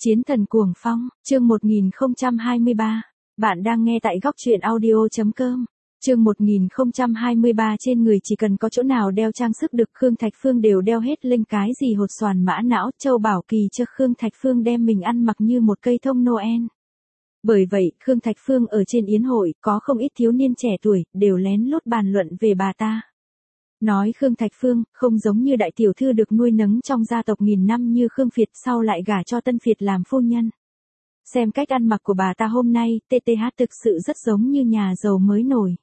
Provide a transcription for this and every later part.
Chiến thần cuồng phong, chương 1023. Bạn đang nghe tại góc truyện audio.com. Chương 1023 trên người chỉ cần có chỗ nào đeo trang sức được Khương Thạch Phương đều đeo hết linh cái gì hột xoàn mã não châu bảo kỳ cho Khương Thạch Phương đem mình ăn mặc như một cây thông Noel. Bởi vậy, Khương Thạch Phương ở trên yến hội có không ít thiếu niên trẻ tuổi đều lén lút bàn luận về bà ta. Nói Khương Thạch Phương không giống như đại tiểu thư được nuôi nấng trong gia tộc nghìn năm như Khương Việt sau lại gả cho Tân Việt làm phu nhân. Xem cách ăn mặc của bà ta hôm nay, TTH thực sự rất giống như nhà giàu mới nổi.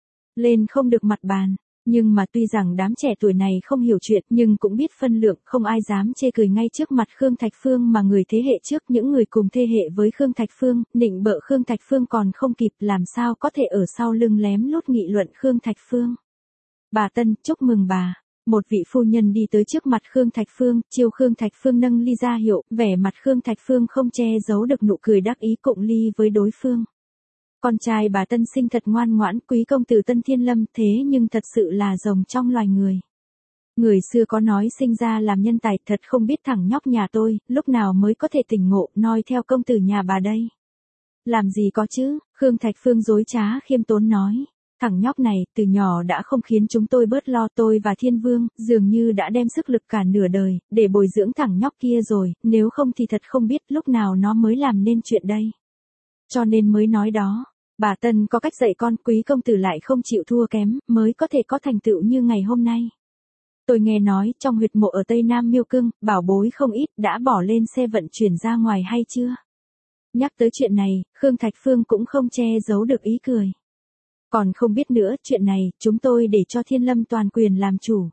Lên không được mặt bàn, nhưng mà tuy rằng đám trẻ tuổi này không hiểu chuyện nhưng cũng biết phân lượng, không ai dám chê cười ngay trước mặt Khương Thạch Phương mà người thế hệ trước những người cùng thế hệ với Khương Thạch Phương, nịnh bợ Khương Thạch Phương còn không kịp làm sao có thể ở sau lưng lém lút nghị luận Khương Thạch Phương. Bà Tân, chúc mừng bà. Một vị phu nhân đi tới trước mặt Khương Thạch Phương, chiêu Khương Thạch Phương nâng ly ra hiệu, vẻ mặt Khương Thạch Phương không che giấu được nụ cười đắc ý cụng ly với đối phương. Con trai bà Tân sinh thật ngoan ngoãn, quý công tử Tân Thiên Lâm, thế nhưng thật sự là rồng trong loài người. Người xưa có nói sinh ra làm nhân tài, thật không biết thằng nhóc nhà tôi, lúc nào mới có thể tỉnh ngộ, noi theo công tử nhà bà đây. Làm gì có chứ, Khương Thạch Phương dối trá khiêm tốn nói. Thằng nhóc này, từ nhỏ đã không khiến chúng tôi bớt lo, tôi và Thiên Vương, dường như đã đem sức lực cả nửa đời, để bồi dưỡng thằng nhóc kia rồi, nếu không thì thật không biết lúc nào nó mới làm nên chuyện đây. Cho nên mới nói đó, bà Tân có cách dạy con, quý công tử lại không chịu thua kém, mới có thể có thành tựu như ngày hôm nay. Tôi nghe nói, trong huyệt mộ ở Tây Nam Miêu Cương, bảo bối không ít, đã bỏ lên xe vận chuyển ra ngoài hay chưa? Nhắc tới chuyện này, Khương Thạch Phương cũng không che giấu được ý cười. Còn không biết nữa, chuyện này, chúng tôi để cho Thiên Lâm toàn quyền làm chủ.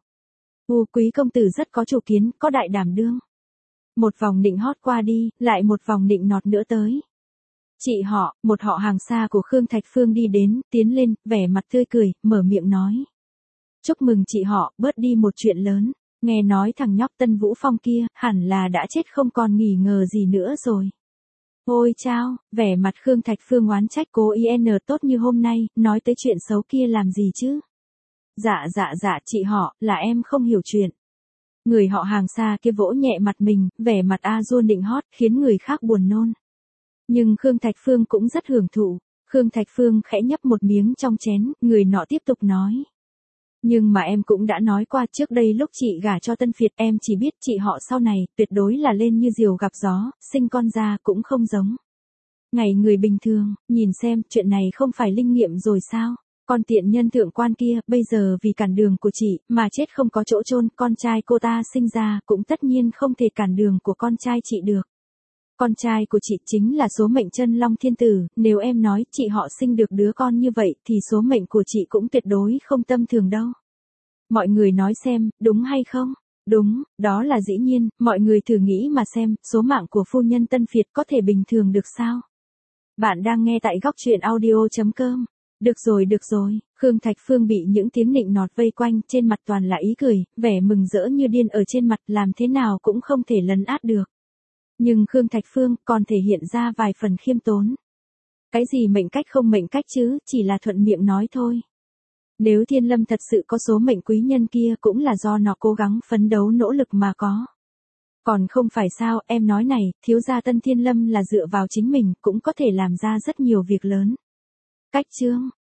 Quý công tử rất có chủ kiến, có đại đảm đương. Một vòng nịnh hót qua đi, lại một vòng nịnh nọt nữa tới. Chị họ, một họ hàng xa của Khương Thạch Phương đi đến, tiến lên, vẻ mặt tươi cười, mở miệng nói. Chúc mừng chị họ, bớt đi một chuyện lớn. Nghe nói thằng nhóc Tân Vũ Phong kia, hẳn là đã chết không còn nghi ngờ gì nữa rồi. Ôi chao, vẻ mặt Khương Thạch Phương oán trách cố IN tốt như hôm nay, nói tới chuyện xấu kia làm gì chứ? Dạ, chị họ, là em không hiểu chuyện. Người họ hàng xa kia vỗ nhẹ mặt mình, vẻ mặt A-dua nịnh hót, khiến người khác buồn nôn. Nhưng Khương Thạch Phương cũng rất hưởng thụ. Khương Thạch Phương khẽ nhấp một miếng trong chén, người nọ tiếp tục nói. Nhưng mà em cũng đã nói qua trước đây lúc chị gả cho Tân Việt, em chỉ biết chị họ sau này tuyệt đối là lên như diều gặp gió, sinh con ra cũng không giống. Ngày người bình thường, nhìn xem, chuyện này không phải linh nghiệm rồi sao? Con tiện nhân thượng quan kia, bây giờ vì cản đường của chị, mà chết không có chỗ chôn, con trai cô ta sinh ra cũng tất nhiên không thể cản đường của con trai chị được. Con trai của chị chính là số mệnh chân long thiên tử, nếu em nói chị họ sinh được đứa con như vậy thì số mệnh của chị cũng tuyệt đối không tầm thường đâu. Mọi người nói xem, đúng hay không? Đúng, đó là dĩ nhiên, mọi người thử nghĩ mà xem, số mạng của phu nhân Tân Việt có thể bình thường được sao? Bạn đang nghe tại góc truyện audio.com. Được rồi, Khương Thạch Phương bị những tiếng nịnh nọt vây quanh, trên mặt toàn là ý cười, vẻ mừng rỡ như điên ở trên mặt, làm thế nào cũng không thể lấn át được. Nhưng Khương Thạch Phương còn thể hiện ra vài phần khiêm tốn. Cái gì mệnh cách không mệnh cách chứ, chỉ là thuận miệng nói thôi. Nếu Thiên Lâm thật sự có số mệnh quý nhân kia cũng là do nó cố gắng phấn đấu nỗ lực mà có. Còn không phải sao, em nói này, thiếu gia Tân Thiên Lâm là dựa vào chính mình cũng có thể làm ra rất nhiều việc lớn. Cách chương,